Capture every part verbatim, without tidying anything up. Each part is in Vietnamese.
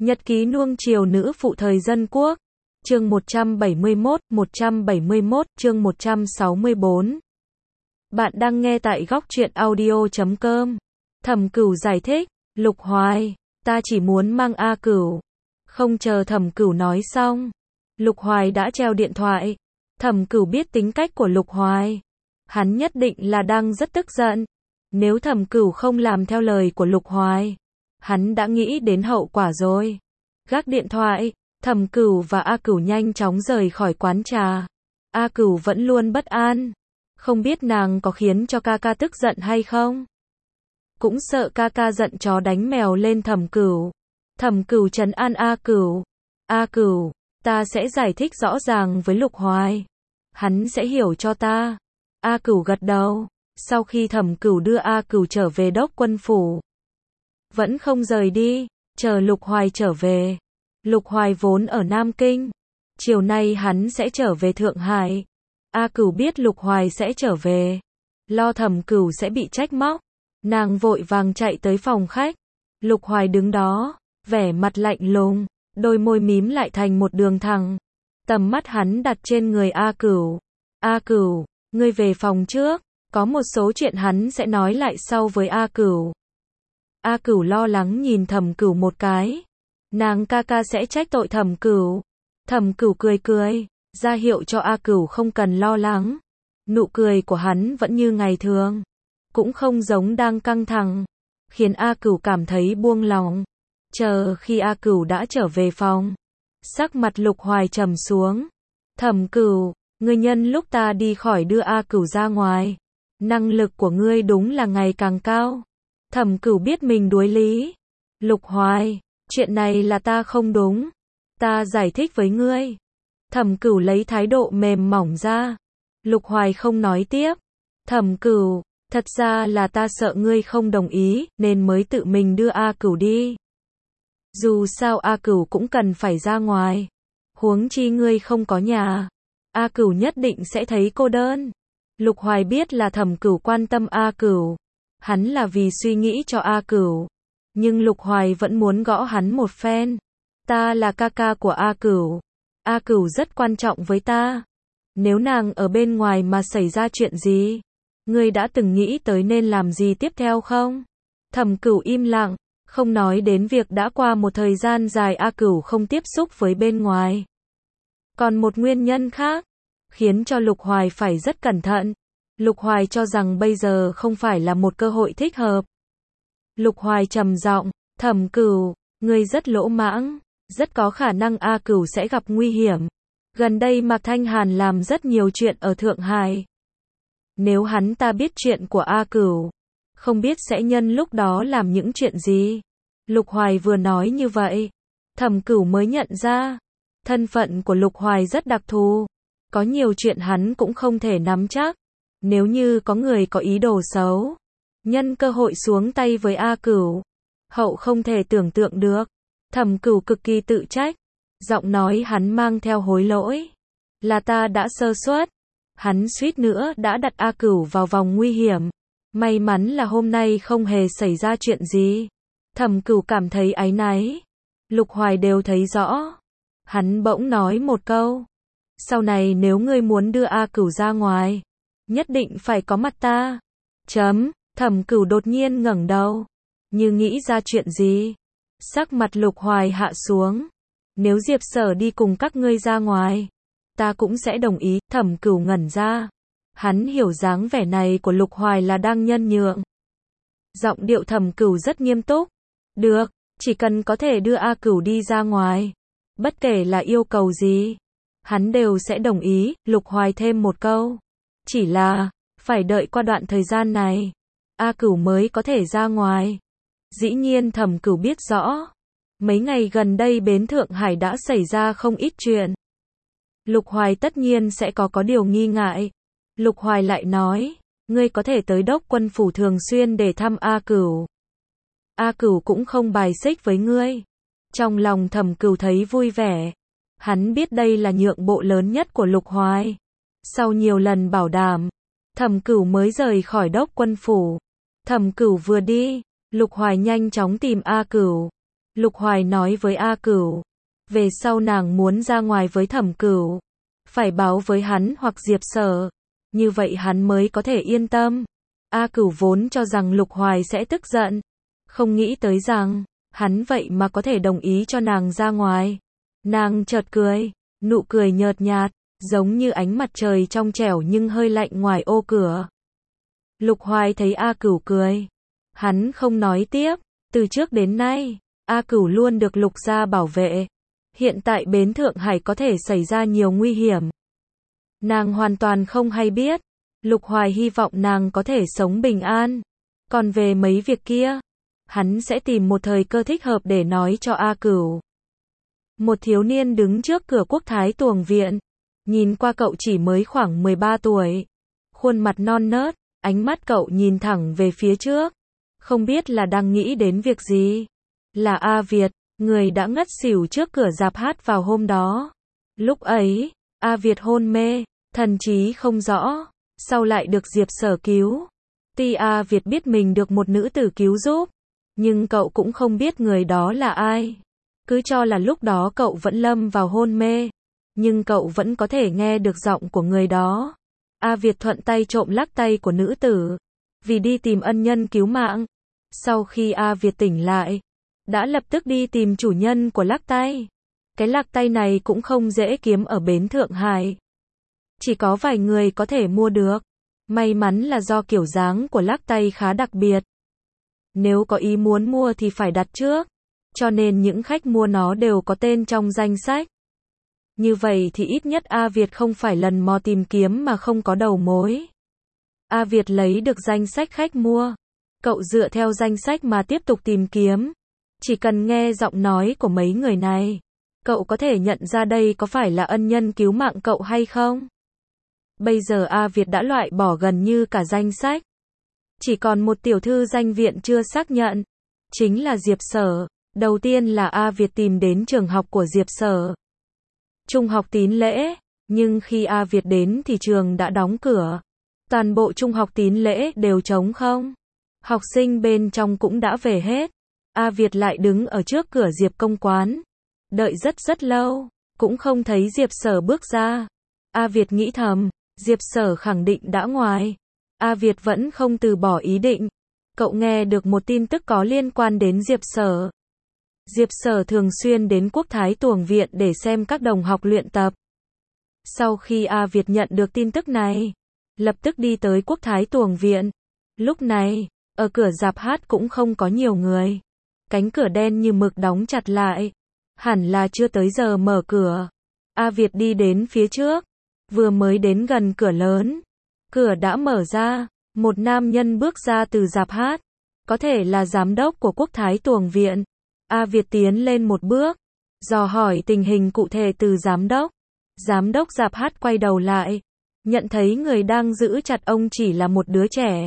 Nhật ký nuông chiều nữ phụ thời dân quốc. Chương một trăm bảy mươi mốt, một trăm bảy mươi mốt, chương một trăm sáu mươi bốn. Bạn đang nghe tại góc truyện audio chấm com. Thẩm Cửu giải thích, Lục Hoài, ta chỉ muốn mang A Cửu. Không chờ Thẩm Cửu nói xong, Lục Hoài đã treo điện thoại. Thẩm Cửu biết tính cách của Lục Hoài, hắn nhất định là đang rất tức giận. Nếu Thẩm Cửu không làm theo lời của Lục Hoài, hắn đã nghĩ đến hậu quả rồi. Gác điện thoại, Thẩm Cửu và A Cửu nhanh chóng rời khỏi quán trà. A Cửu vẫn luôn bất an, không biết nàng có khiến cho ca ca tức giận hay không. Cũng sợ ca ca giận chó đánh mèo lên Thẩm Cửu. Thẩm Cửu trấn an A Cửu. A Cửu, ta sẽ giải thích rõ ràng với Lục Hoài. Hắn sẽ hiểu cho ta. A Cửu gật đầu. Sau khi Thẩm Cửu đưa A Cửu trở về đốc quân phủ, vẫn không rời đi, chờ Lục Hoài trở về. Lục Hoài vốn ở Nam Kinh, chiều nay hắn sẽ trở về Thượng Hải. A Cửu biết Lục Hoài sẽ trở về, lo Thẩm Cửu sẽ bị trách móc, nàng vội vàng chạy tới phòng khách. Lục Hoài đứng đó, vẻ mặt lạnh lùng, đôi môi mím lại thành một đường thẳng. Tầm mắt hắn đặt trên người A Cửu. A Cửu, ngươi về phòng trước, có một số chuyện hắn sẽ nói lại sau với A Cửu. A Cửu lo lắng nhìn Thẩm Cửu một cái. Nàng ca ca sẽ trách tội Thẩm Cửu. Thẩm Cửu cười cười, ra hiệu cho A Cửu không cần lo lắng. Nụ cười của hắn vẫn như ngày thường, cũng không giống đang căng thẳng, khiến A Cửu cảm thấy buông lòng. Chờ khi A Cửu đã trở về phòng, sắc mặt Lục Hoài trầm xuống. Thẩm Cửu, ngươi nhân lúc ta đi khỏi đưa A Cửu ra ngoài, năng lực của ngươi đúng là ngày càng cao. Thẩm Cửu biết mình đuối lý. Lục Hoài, chuyện này là ta không đúng. Ta giải thích với ngươi. Thẩm Cửu lấy thái độ mềm mỏng ra. Lục Hoài không nói tiếp. Thẩm Cửu, thật ra là ta sợ ngươi không đồng ý, nên mới tự mình đưa A Cửu đi. Dù sao A Cửu cũng cần phải ra ngoài. Huống chi ngươi không có nhà, A Cửu nhất định sẽ thấy cô đơn. Lục Hoài biết là Thẩm Cửu quan tâm A Cửu, hắn là vì suy nghĩ cho A Cửu, nhưng Lục Hoài vẫn muốn gõ hắn một phen. Ta là ca ca của A Cửu, A Cửu rất quan trọng với ta. Nếu nàng ở bên ngoài mà xảy ra chuyện gì, ngươi đã từng nghĩ tới nên làm gì tiếp theo không? Thẩm Cửu im lặng, không nói đến việc đã qua một thời gian dài A Cửu không tiếp xúc với bên ngoài. Còn một nguyên nhân khác, khiến cho Lục Hoài phải rất cẩn thận. Lục Hoài cho rằng bây giờ không phải là một cơ hội thích hợp. Lục Hoài trầm giọng, Thẩm Cửu, ngươi rất lỗ mãng, rất có khả năng A Cửu sẽ gặp nguy hiểm. Gần đây Mạc Thanh Hàn làm rất nhiều chuyện ở Thượng Hải. Nếu hắn ta biết chuyện của A Cửu, không biết sẽ nhân lúc đó làm những chuyện gì. Lục Hoài vừa nói như vậy, Thẩm Cửu mới nhận ra, thân phận của Lục Hoài rất đặc thù, có nhiều chuyện hắn cũng không thể nắm chắc. Nếu như có người có ý đồ xấu, nhân cơ hội xuống tay với A Cửu, hậu không thể tưởng tượng được. Thẩm Cửu cực kỳ tự trách, giọng nói hắn mang theo hối lỗi. Là ta đã sơ suất, hắn suýt nữa đã đặt A Cửu vào vòng nguy hiểm. May mắn là hôm nay không hề xảy ra chuyện gì. Thẩm Cửu cảm thấy áy náy. Lục Hoài đều thấy rõ. Hắn bỗng nói một câu, sau này nếu ngươi muốn đưa A Cửu ra ngoài, nhất định phải có mặt ta. Chấm. Thẩm Cửu đột nhiên ngẩng đầu, như nghĩ ra chuyện gì. Sắc mặt Lục Hoài hạ xuống. Nếu Diệp Sở đi cùng các ngươi ra ngoài, ta cũng sẽ đồng ý. Thẩm Cửu ngẩn ra. Hắn hiểu dáng vẻ này của Lục Hoài là đang nhân nhượng. Giọng điệu Thẩm Cửu rất nghiêm túc. Được, chỉ cần có thể đưa A Cửu đi ra ngoài, bất kể là yêu cầu gì, hắn đều sẽ đồng ý. Lục Hoài thêm một câu, chỉ là phải đợi qua đoạn thời gian này, A Cửu mới có thể ra ngoài. Dĩ nhiên Thẩm Cửu biết rõ, mấy ngày gần đây bến Thượng Hải đã xảy ra không ít chuyện. Lục Hoài tất nhiên sẽ có có điều nghi ngại. Lục Hoài lại nói, ngươi có thể tới đốc quân phủ thường xuyên để thăm A Cửu. A Cửu cũng không bài xích với ngươi. Trong lòng Thẩm Cửu thấy vui vẻ. Hắn biết đây là nhượng bộ lớn nhất của Lục Hoài. Sau nhiều lần bảo đảm, Thẩm Cửu mới rời khỏi đốc quân phủ. Thẩm Cửu vừa đi, Lục Hoài nhanh chóng tìm A Cửu. Lục Hoài nói với A Cửu. Về sau nàng muốn ra ngoài với Thẩm Cửu. Phải báo với hắn hoặc Diệp Sở. Như vậy hắn mới có thể yên tâm. A Cửu vốn cho rằng Lục Hoài sẽ tức giận. Không nghĩ tới rằng, hắn vậy mà có thể đồng ý cho nàng ra ngoài. Nàng chợt cười, nụ cười nhợt nhạt, giống như ánh mặt trời trong trẻo nhưng hơi lạnh ngoài ô cửa. Lục Hoài thấy A Cửu cười. Hắn không nói tiếp, từ trước đến nay, A Cửu luôn được Lục gia bảo vệ. Hiện tại bến Thượng Hải có thể xảy ra nhiều nguy hiểm. Nàng hoàn toàn không hay biết. Lục Hoài hy vọng nàng có thể sống bình an. Còn về mấy việc kia, hắn sẽ tìm một thời cơ thích hợp để nói cho A Cửu. Một thiếu niên đứng trước cửa Quốc Thái Tuồng Viện. Nhìn qua cậu chỉ mới khoảng mười ba tuổi. Khuôn mặt non nớt, ánh mắt cậu nhìn thẳng về phía trước. Không biết là đang nghĩ đến việc gì. Là A Việt, người đã ngất xỉu trước cửa rạp hát vào hôm đó. Lúc ấy, A Việt hôn mê, thần trí không rõ. Sau lại được Diệp Sở cứu. Tuy A Việt biết mình được một nữ tử cứu giúp, nhưng cậu cũng không biết người đó là ai. Cứ cho là lúc đó cậu vẫn lâm vào hôn mê, nhưng cậu vẫn có thể nghe được giọng của người đó. A Việt thuận tay trộm lắc tay của nữ tử, vì đi tìm ân nhân cứu mạng. Sau khi A Việt tỉnh lại, đã lập tức đi tìm chủ nhân của lắc tay. Cái lắc tay này cũng không dễ kiếm ở bến Thượng Hải. Chỉ có vài người có thể mua được. May mắn là do kiểu dáng của lắc tay khá đặc biệt. Nếu có ý muốn mua thì phải đặt trước. Cho nên những khách mua nó đều có tên trong danh sách. Như vậy thì ít nhất A Việt không phải lần mò tìm kiếm mà không có đầu mối. A Việt lấy được danh sách khách mua. Cậu dựa theo danh sách mà tiếp tục tìm kiếm. Chỉ cần nghe giọng nói của mấy người này, cậu có thể nhận ra đây có phải là ân nhân cứu mạng cậu hay không. Bây giờ A Việt đã loại bỏ gần như cả danh sách. Chỉ còn một tiểu thư danh viện chưa xác nhận. Chính là Diệp Sở. Đầu tiên là A Việt tìm đến trường học của Diệp Sở. Trung học Tín Lễ. Nhưng khi A Việt đến thì trường đã đóng cửa. Toàn bộ trung học Tín Lễ đều trống không. Học sinh bên trong cũng đã về hết. A Việt lại đứng ở trước cửa Diệp Công Quán. Đợi rất rất lâu. Cũng không thấy Diệp Sở bước ra. A Việt nghĩ thầm. Diệp Sở khẳng định đã ngoài. A Việt vẫn không từ bỏ ý định. Cậu nghe được một tin tức có liên quan đến Diệp Sở. Diệp Sở thường xuyên đến Quốc Thái Tuồng Viện để xem các đồng học luyện tập. Sau khi A Việt nhận được tin tức này, lập tức đi tới Quốc Thái Tuồng Viện. Lúc này, ở cửa rạp hát cũng không có nhiều người. Cánh cửa đen như mực đóng chặt lại. Hẳn là chưa tới giờ mở cửa. A Việt đi đến phía trước. Vừa mới đến gần cửa lớn. Cửa đã mở ra. Một nam nhân bước ra từ rạp hát. Có thể là giám đốc của Quốc Thái Tuồng Viện. A Việt tiến lên một bước. Dò hỏi tình hình cụ thể từ giám đốc. Giám đốc rạp hát quay đầu lại. Nhận thấy người đang giữ chặt ông chỉ là một đứa trẻ.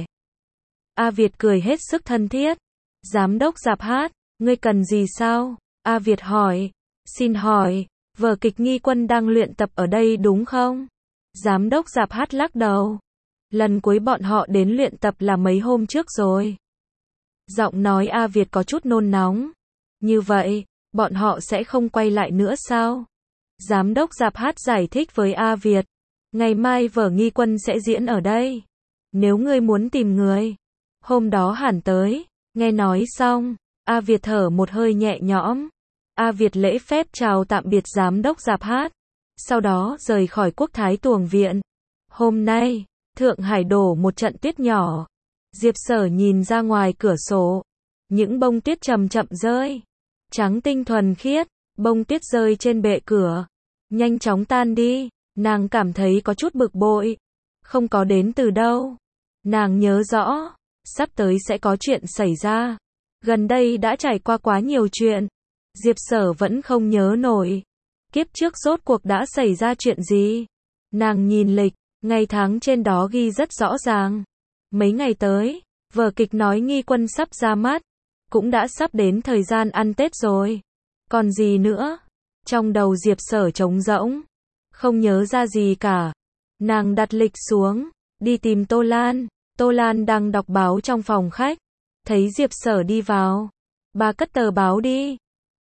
A Việt cười hết sức thân thiết. Giám đốc rạp hát, ngươi cần gì sao? A Việt hỏi. Xin hỏi, vở kịch Nghi Quân đang luyện tập ở đây đúng không? Giám đốc rạp hát lắc đầu. Lần cuối bọn họ đến luyện tập là mấy hôm trước rồi. Giọng nói A Việt có chút nôn nóng. Như vậy, bọn họ sẽ không quay lại nữa sao? Giám đốc rạp hát giải thích với A Việt. Ngày mai vở Nghi Quân sẽ diễn ở đây. Nếu ngươi muốn tìm người, hôm đó hẳn tới. Nghe nói xong, A Việt thở một hơi nhẹ nhõm. A Việt lễ phép chào tạm biệt giám đốc rạp hát. Sau đó rời khỏi Quốc Thái Tuồng Viện. Hôm nay, Thượng Hải đổ một trận tuyết nhỏ. Diệp Sở nhìn ra ngoài cửa sổ. Những bông tuyết chậm chậm rơi. Trắng tinh thuần khiết, bông tuyết rơi trên bệ cửa. Nhanh chóng tan đi. Nàng cảm thấy có chút bực bội. Không có đến từ đâu. Nàng nhớ rõ, sắp tới sẽ có chuyện xảy ra. Gần đây đã trải qua quá nhiều chuyện. Diệp Sở vẫn không nhớ nổi. Kiếp trước rốt cuộc đã xảy ra chuyện gì? Nàng nhìn lịch, ngày tháng trên đó ghi rất rõ ràng. Mấy ngày tới, vở kịch nói Nghi Quân sắp ra mắt. Cũng đã sắp đến thời gian ăn Tết rồi. Còn gì nữa? Trong đầu Diệp Sở trống rỗng. Không nhớ ra gì cả. Nàng đặt lịch xuống, đi tìm Tô Lan. Tô Lan đang đọc báo trong phòng khách. Thấy Diệp Sở đi vào. Bà cất tờ báo đi.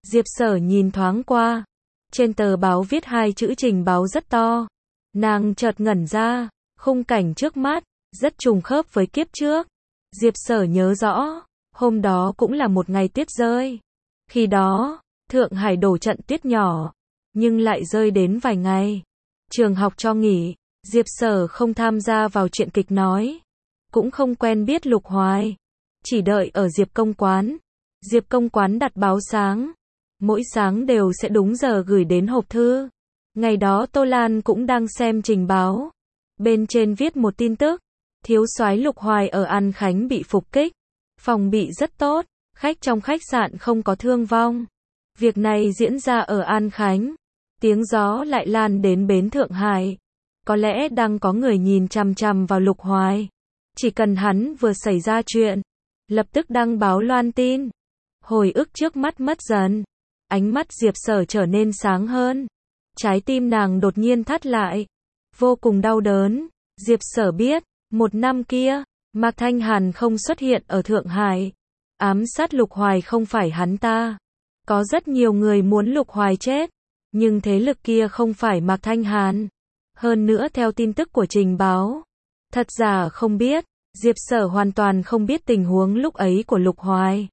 Diệp Sở nhìn thoáng qua. Trên tờ báo viết hai chữ trình báo rất to. Nàng chợt ngẩn ra, khung cảnh trước mắt, rất trùng khớp với kiếp trước. Diệp Sở nhớ rõ, hôm đó cũng là một ngày tuyết rơi. Khi đó, Thượng Hải đổ trận tuyết nhỏ, nhưng lại rơi đến vài ngày. Trường học cho nghỉ, Diệp Sở không tham gia vào chuyện kịch nói. Cũng không quen biết Lục Hoài. Chỉ đợi ở Diệp Công Quán. Diệp Công Quán đặt báo sáng. Mỗi sáng đều sẽ đúng giờ gửi đến hộp thư. Ngày đó Tô Lan cũng đang xem trình báo. Bên trên viết một tin tức. Thiếu soái Lục Hoài ở An Khánh bị phục kích. Phòng bị rất tốt. Khách trong khách sạn không có thương vong. Việc này diễn ra ở An Khánh. Tiếng gió lại lan đến bến Thượng Hải. Có lẽ đang có người nhìn chằm chằm vào Lục Hoài. Chỉ cần hắn vừa xảy ra chuyện, lập tức đăng báo loan tin. Hồi ức trước mắt mất dần. Ánh mắt Diệp Sở trở nên sáng hơn. Trái tim nàng đột nhiên thắt lại. Vô cùng đau đớn. Diệp Sở biết, một năm kia, Mạc Thanh Hàn không xuất hiện ở Thượng Hải. Ám sát Lục Hoài không phải hắn ta. Có rất nhiều người muốn Lục Hoài chết. Nhưng thế lực kia không phải Mạc Thanh Hàn. Hơn nữa theo tin tức của trình báo. Thật giả không biết, Diệp Sở hoàn toàn không biết tình huống lúc ấy của Lục Hoài.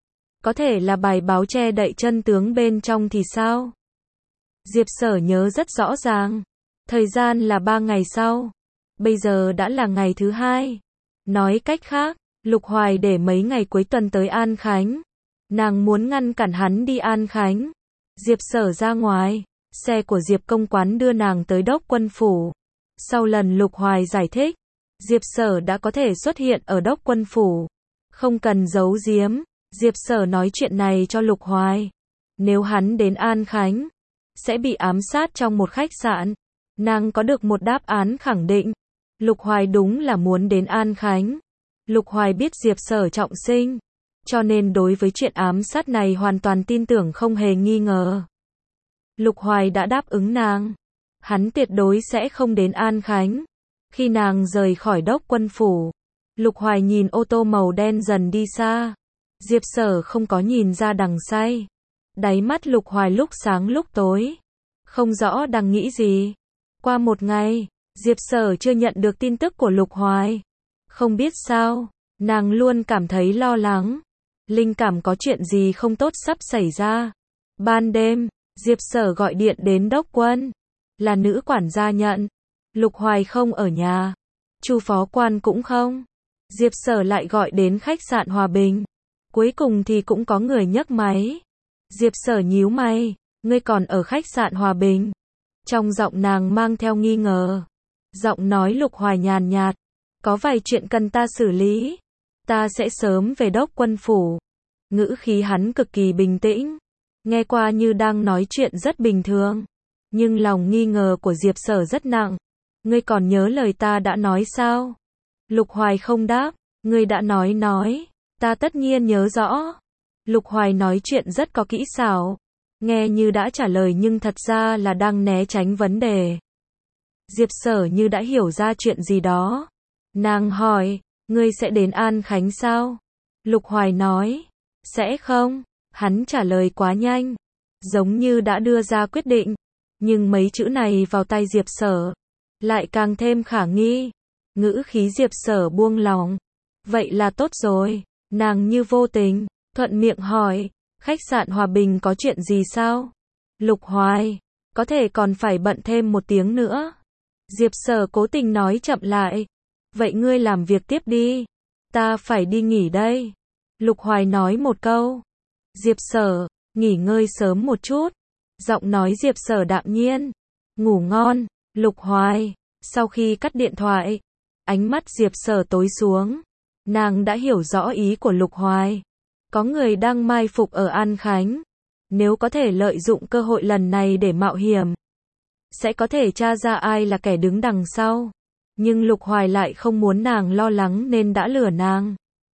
Có thể là bài báo che đậy chân tướng bên trong thì sao? Diệp Sở nhớ rất rõ ràng. Thời gian là ba ngày sau. Bây giờ đã là ngày thứ hai. Nói cách khác, Lục Hoài để mấy ngày cuối tuần tới An Khánh. Nàng muốn ngăn cản hắn đi An Khánh. Diệp Sở ra ngoài. Xe của Diệp Công Quán đưa nàng tới Đốc Quân Phủ. Sau lần Lục Hoài giải thích, Diệp Sở đã có thể xuất hiện ở Đốc Quân Phủ. Không cần giấu giếm, Diệp Sở nói chuyện này cho Lục Hoài. Nếu hắn đến An Khánh, sẽ bị ám sát trong một khách sạn. Nàng có được một đáp án khẳng định. Lục Hoài đúng là muốn đến An Khánh. Lục Hoài biết Diệp Sở trọng sinh, cho nên đối với chuyện ám sát này hoàn toàn tin tưởng không hề nghi ngờ. Lục Hoài đã đáp ứng nàng. Hắn tuyệt đối sẽ không đến An Khánh. Khi nàng rời khỏi Đốc Quân Phủ, Lục Hoài nhìn ô tô màu đen dần đi xa. Diệp Sở không có nhìn ra đằng say. Đáy mắt Lục Hoài lúc sáng lúc tối. Không rõ đang nghĩ gì. Qua một ngày, Diệp Sở chưa nhận được tin tức của Lục Hoài. Không biết sao, nàng luôn cảm thấy lo lắng. Linh cảm có chuyện gì không tốt sắp xảy ra. Ban đêm, Diệp Sở gọi điện đến Đốc Quân. Là nữ quản gia nhận. Lục Hoài không ở nhà. Chu phó quan cũng không. Diệp Sở lại gọi đến khách sạn Hòa Bình. Cuối cùng thì cũng có người nhấc máy. Diệp Sở nhíu mày. Ngươi còn ở khách sạn Hòa Bình? Trong giọng nàng mang theo nghi ngờ. Giọng nói Lục Hoài nhàn nhạt. Có vài chuyện cần ta xử lý. Ta sẽ sớm về Đốc Quân Phủ. Ngữ khí hắn cực kỳ bình tĩnh. Nghe qua như đang nói chuyện rất bình thường. Nhưng lòng nghi ngờ của Diệp Sở rất nặng. Ngươi còn nhớ lời ta đã nói sao? Lục Hoài không đáp. Ngươi đã nói nói. Ta tất nhiên nhớ rõ. Lục Hoài nói chuyện rất có kỹ xảo. Nghe như đã trả lời nhưng thật ra là đang né tránh vấn đề. Diệp Sở như đã hiểu ra chuyện gì đó. Nàng hỏi, ngươi sẽ đến An Khánh sao? Lục Hoài nói, sẽ không. Hắn trả lời quá nhanh. Giống như đã đưa ra quyết định. Nhưng mấy chữ này vào tay Diệp Sở. Lại càng thêm khả nghi. Ngữ khí Diệp Sở buông lòng. Vậy là tốt rồi. Nàng như vô tình, thuận miệng hỏi. Khách sạn Hòa Bình có chuyện gì sao? Lục Hoài, có thể còn phải bận thêm một tiếng nữa. Diệp Sở cố tình nói chậm lại. Vậy ngươi làm việc tiếp đi. Ta phải đi nghỉ đây. Lục Hoài nói một câu. Diệp Sở, nghỉ ngơi sớm một chút. Giọng nói Diệp Sở đạm nhiên. Ngủ ngon, Lục Hoài. Sau khi cắt điện thoại, ánh mắt Diệp Sở tối xuống. Nàng đã hiểu rõ ý của Lục Hoài. Có người đang mai phục ở An Khánh. Nếu có thể lợi dụng cơ hội lần này để mạo hiểm, sẽ có thể tra ra ai là kẻ đứng đằng sau. Nhưng Lục Hoài lại không muốn nàng lo lắng nên đã lừa nàng.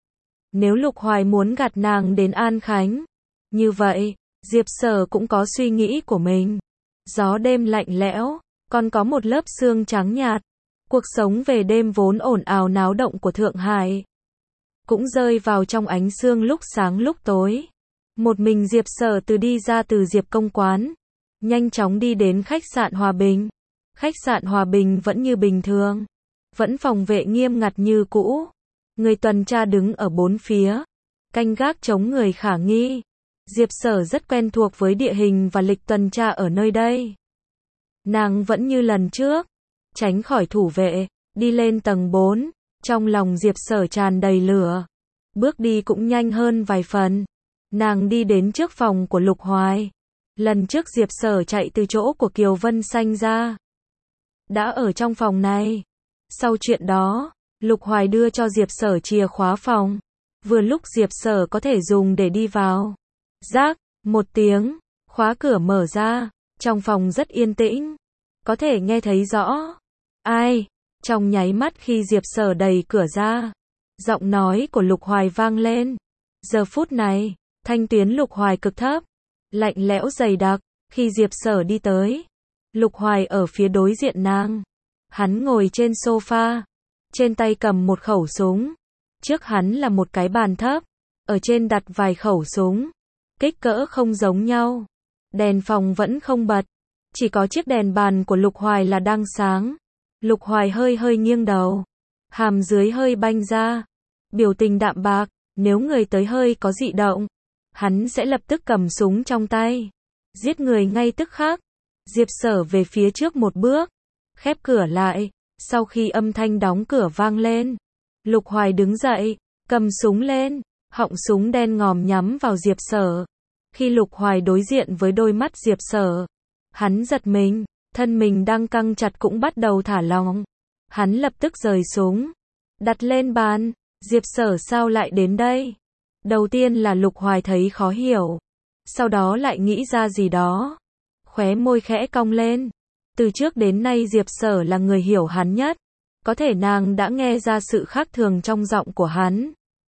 Nếu Lục Hoài muốn gạt nàng đến An Khánh, như vậy, Diệp Sở cũng có suy nghĩ của mình. Gió đêm lạnh lẽo, còn có một lớp sương trắng nhạt. Cuộc sống về đêm vốn ồn ào náo động của Thượng Hải cũng rơi vào trong ánh sương lúc sáng lúc tối. Một mình Diệp Sở từ đi ra từ Diệp công quán, nhanh chóng đi đến khách sạn Hòa Bình. Khách sạn Hòa Bình vẫn như bình thường, vẫn phòng vệ nghiêm ngặt như cũ. Người tuần tra đứng ở bốn phía, canh gác chống người khả nghi. Diệp Sở rất quen thuộc với địa hình và lịch tuần tra ở nơi đây. Nàng vẫn như lần trước, tránh khỏi thủ vệ, đi lên tầng bốn, trong lòng Diệp Sở tràn đầy lửa. Bước đi cũng nhanh hơn vài phần. Nàng đi đến trước phòng của Lục Hoài. Lần trước Diệp Sở chạy từ chỗ của Kiều Vân Xanh ra, đã ở trong phòng này. Sau chuyện đó, Lục Hoài đưa cho Diệp Sở chìa khóa phòng. Vừa lúc Diệp Sở có thể dùng để đi vào. Rác, một tiếng, khóa cửa mở ra. Trong phòng rất yên tĩnh, có thể nghe thấy rõ. Ai? Trong nháy mắt khi Diệp Sở đẩy cửa ra, giọng nói của Lục Hoài vang lên. Giờ phút này, thanh tuyến Lục Hoài cực thấp, lạnh lẽo dày đặc. Khi Diệp Sở đi tới, Lục Hoài ở phía đối diện nàng. Hắn ngồi trên sofa, trên tay cầm một khẩu súng. Trước hắn là một cái bàn thấp, ở trên đặt vài khẩu súng, kích cỡ không giống nhau. Đèn phòng vẫn không bật, chỉ có chiếc đèn bàn của Lục Hoài là đang sáng. Lục Hoài hơi hơi nghiêng đầu, hàm dưới hơi banh ra, biểu tình đạm bạc. Nếu người tới hơi có dị động, hắn sẽ lập tức cầm súng trong tay, giết người ngay tức khắc. Diệp Sở về phía trước một bước, khép cửa lại. Sau khi âm thanh đóng cửa vang lên, Lục Hoài đứng dậy, cầm súng lên, họng súng đen ngòm nhắm vào Diệp Sở. Khi Lục Hoài đối diện với đôi mắt Diệp Sở, hắn giật mình, thân mình đang căng chặt cũng bắt đầu thả lỏng. Hắn lập tức rời súng, đặt lên bàn. Diệp Sở sao lại đến đây? Đầu tiên là Lục Hoài thấy khó hiểu, sau đó lại nghĩ ra gì đó, khóe môi khẽ cong lên. Từ trước đến nay Diệp Sở là người hiểu hắn nhất, có thể nàng đã nghe ra sự khác thường trong giọng của hắn.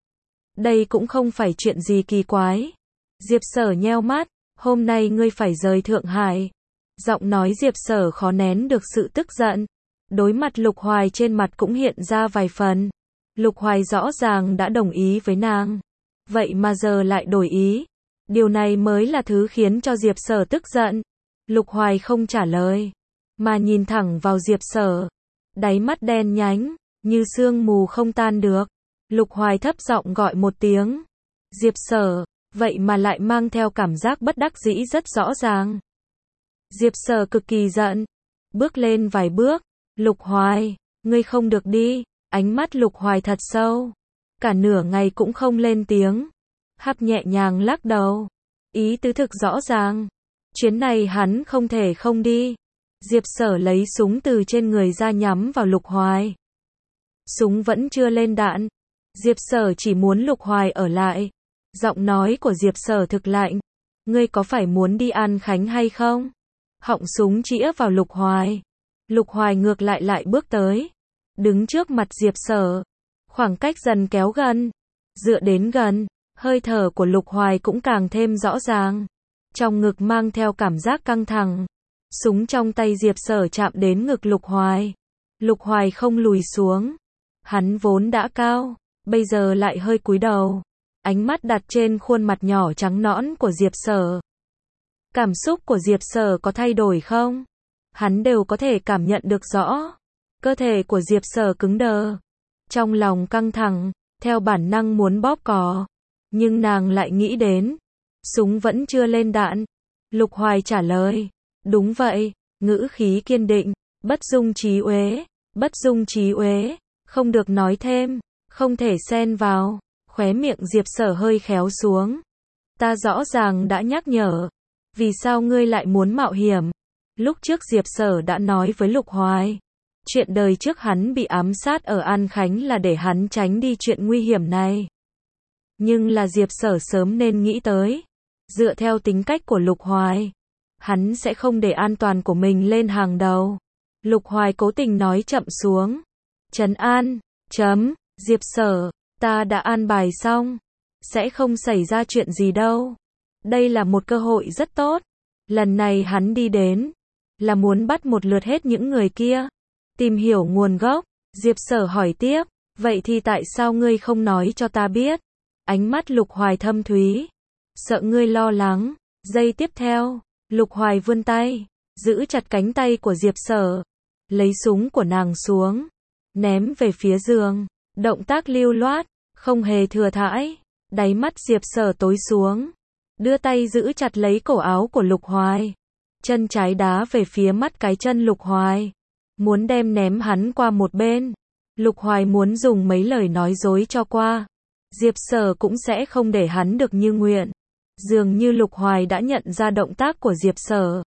Đây cũng không phải chuyện gì kỳ quái. Diệp Sở nheo mắt, hôm nay ngươi phải rời Thượng Hải. Giọng nói Diệp Sở khó nén được sự tức giận. Đối mặt Lục Hoài trên mặt cũng hiện ra vài phần. Lục Hoài rõ ràng đã đồng ý với nàng, vậy mà giờ lại đổi ý. Điều này mới là thứ khiến cho Diệp Sở tức giận. Lục Hoài không trả lời, mà nhìn thẳng vào Diệp Sở. Đáy mắt đen nhánh, như sương mù không tan được. Lục Hoài thấp giọng gọi một tiếng. Diệp Sở, vậy mà lại mang theo cảm giác bất đắc dĩ rất rõ ràng. Diệp Sở cực kỳ giận, bước lên vài bước. Lục Hoài, ngươi không được đi. Ánh mắt Lục Hoài thật sâu, cả nửa ngày cũng không lên tiếng. Hắp nhẹ nhàng lắc đầu, ý tứ thực rõ ràng. Chuyến này hắn không thể không đi. Diệp Sở lấy súng từ trên người ra nhắm vào Lục Hoài. Súng vẫn chưa lên đạn. Diệp Sở chỉ muốn Lục Hoài ở lại. Giọng nói của Diệp Sở thực lạnh. Ngươi có phải muốn đi An Khánh hay không? Họng súng chĩa vào Lục Hoài. Lục Hoài ngược lại lại bước tới, đứng trước mặt Diệp Sở. Khoảng cách dần kéo gần. Dựa đến gần, hơi thở của Lục Hoài cũng càng thêm rõ ràng. Trong ngực mang theo cảm giác căng thẳng. Súng trong tay Diệp Sở chạm đến ngực Lục Hoài. Lục Hoài không lùi xuống. Hắn vốn đã cao, bây giờ lại hơi cúi đầu. Ánh mắt đặt trên khuôn mặt nhỏ trắng nõn của Diệp Sở. Cảm xúc của Diệp Sở có thay đổi không? Hắn đều có thể cảm nhận được rõ. Cơ thể của Diệp Sở cứng đờ. Trong lòng căng thẳng, theo bản năng muốn bóp cò. Nhưng nàng lại nghĩ đến, súng vẫn chưa lên đạn. Lục Hoài trả lời, đúng vậy, ngữ khí kiên định, bất dung trí uế, bất dung trí uế, không được nói thêm, không thể xen vào. Khóe miệng Diệp Sở hơi khéo xuống. Ta rõ ràng đã nhắc nhở, vì sao ngươi lại muốn mạo hiểm? Lúc trước Diệp Sở đã nói với Lục Hoài, chuyện đời trước hắn bị ám sát ở An Khánh là để hắn tránh đi chuyện nguy hiểm này. Nhưng là Diệp Sở sớm nên nghĩ tới. Dựa theo tính cách của Lục Hoài, hắn sẽ không để an toàn của mình lên hàng đầu. Lục Hoài cố tình nói chậm xuống. Trấn an, chấm, Diệp Sở, ta đã an bài xong. Sẽ không xảy ra chuyện gì đâu. Đây là một cơ hội rất tốt. Lần này hắn đi đến, là muốn bắt một lượt hết những người kia. Tìm hiểu nguồn gốc. Diệp Sở hỏi tiếp, vậy thì tại sao ngươi không nói cho ta biết? Ánh mắt Lục Hoài thâm thúy. sợ ngươi lo lắng. Giây tiếp theo, Lục Hoài vươn tay, giữ chặt cánh tay của Diệp Sở, lấy súng của nàng xuống, ném về phía giường. Động tác lưu loát, không hề thừa thãi. Đáy mắt Diệp Sở tối xuống, đưa tay giữ chặt lấy cổ áo của Lục Hoài, chân trái đá về phía mắt cái chân Lục Hoài, muốn đem ném hắn qua một bên. Lục Hoài muốn dùng mấy lời nói dối cho qua, Diệp Sở cũng sẽ không để hắn được như nguyện. Dường như Lục Hoài đã nhận ra động tác của Diệp Sở.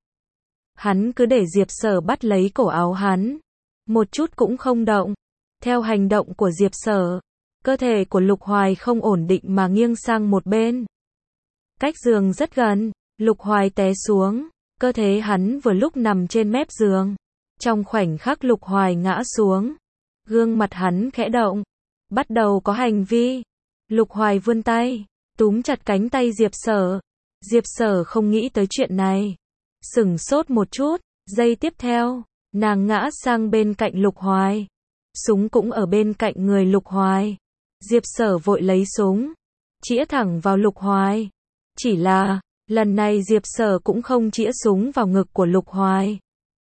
Hắn cứ để Diệp Sở bắt lấy cổ áo hắn, một chút cũng không động. Theo hành động của Diệp Sở, cơ thể của Lục Hoài không ổn định mà nghiêng sang một bên. Cách giường rất gần, Lục Hoài té xuống, cơ thể hắn vừa lúc nằm trên mép giường. Trong khoảnh khắc Lục Hoài ngã xuống, gương mặt hắn khẽ động, bắt đầu có hành vi. Lục Hoài vươn tay, túm chặt cánh tay Diệp Sở. Diệp Sở không nghĩ tới chuyện này, sửng sốt một chút. Giây tiếp theo, nàng ngã sang bên cạnh Lục Hoài. Súng cũng ở bên cạnh người Lục Hoài. Diệp Sở vội lấy súng, chĩa thẳng vào Lục Hoài. Chỉ là, lần này Diệp Sở cũng không chĩa súng vào ngực của Lục Hoài.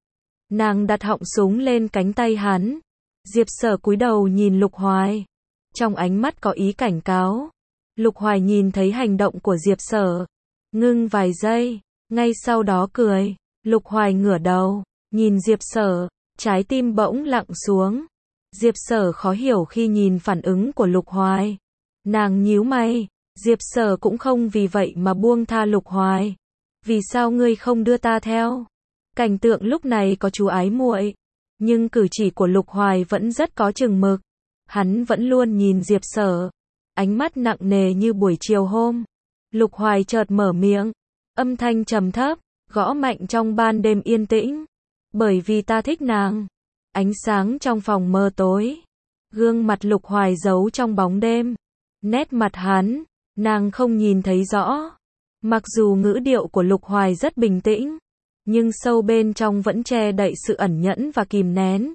Nàng đặt họng súng lên cánh tay hắn. Diệp Sở cúi đầu nhìn Lục Hoài, trong ánh mắt có ý cảnh cáo. Lục Hoài nhìn thấy hành động của Diệp Sở, ngưng vài giây, ngay sau đó cười. Lục Hoài ngửa đầu, nhìn Diệp Sở, trái tim bỗng lặng xuống. Diệp Sở khó hiểu khi nhìn phản ứng của Lục Hoài. Nàng nhíu mày, Diệp Sở cũng không vì vậy mà buông tha Lục Hoài. Vì sao ngươi không đưa ta theo? Cảnh tượng lúc này có chú ái muội, nhưng cử chỉ của Lục Hoài vẫn rất có chừng mực. Hắn vẫn luôn nhìn Diệp Sở, ánh mắt nặng nề như buổi chiều hôm. Lục Hoài chợt mở miệng, âm thanh trầm thấp, gõ mạnh trong ban đêm yên tĩnh. Bởi vì ta thích nàng. Ánh sáng trong phòng mờ tối, gương mặt Lục Hoài giấu trong bóng đêm. Nét mặt hắn, nàng không nhìn thấy rõ. Mặc dù ngữ điệu của Lục Hoài rất bình tĩnh, nhưng sâu bên trong vẫn che đậy sự ẩn nhẫn và kìm nén.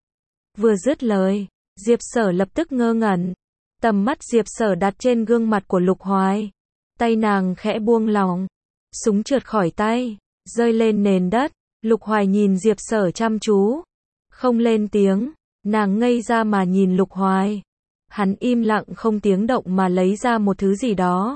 Vừa dứt lời, Diệp Sở lập tức ngơ ngẩn. Tầm mắt Diệp Sở đặt trên gương mặt của Lục Hoài. Tay nàng khẽ buông lỏng, súng trượt khỏi tay, rơi lên nền đất. Lục Hoài nhìn Diệp Sở chăm chú, không lên tiếng. Nàng ngây ra mà nhìn Lục Hoài. Hắn im lặng không tiếng động mà lấy ra một thứ gì đó.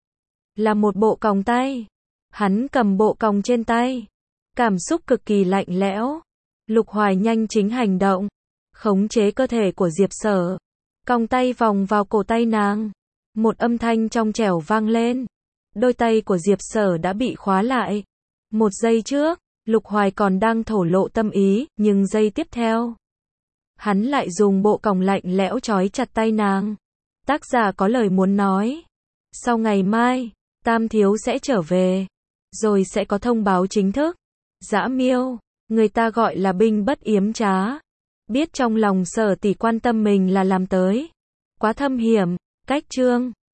Là một bộ còng tay. Hắn cầm bộ còng trên tay, cảm xúc cực kỳ lạnh lẽo. Lục Hoài nhanh chính hành động, khống chế cơ thể của Diệp Sở, còng tay vòng vào cổ tay nàng. Một âm thanh trong trẻo vang lên. Đôi tay của Diệp Sở đã bị khóa lại. Một giây trước, Lục Hoài còn đang thổ lộ tâm ý, nhưng giây tiếp theo, hắn lại dùng bộ còng lạnh lẽo trói chặt tay nàng. Tác giả có lời muốn nói. Sau ngày mai, Tam Thiếu sẽ trở về, rồi sẽ có thông báo chính thức. Dã Miêu, người ta gọi là binh bất yếm trá. Biết trong lòng Sở tỷ quan tâm mình là làm tới quá thâm hiểm. Cách chương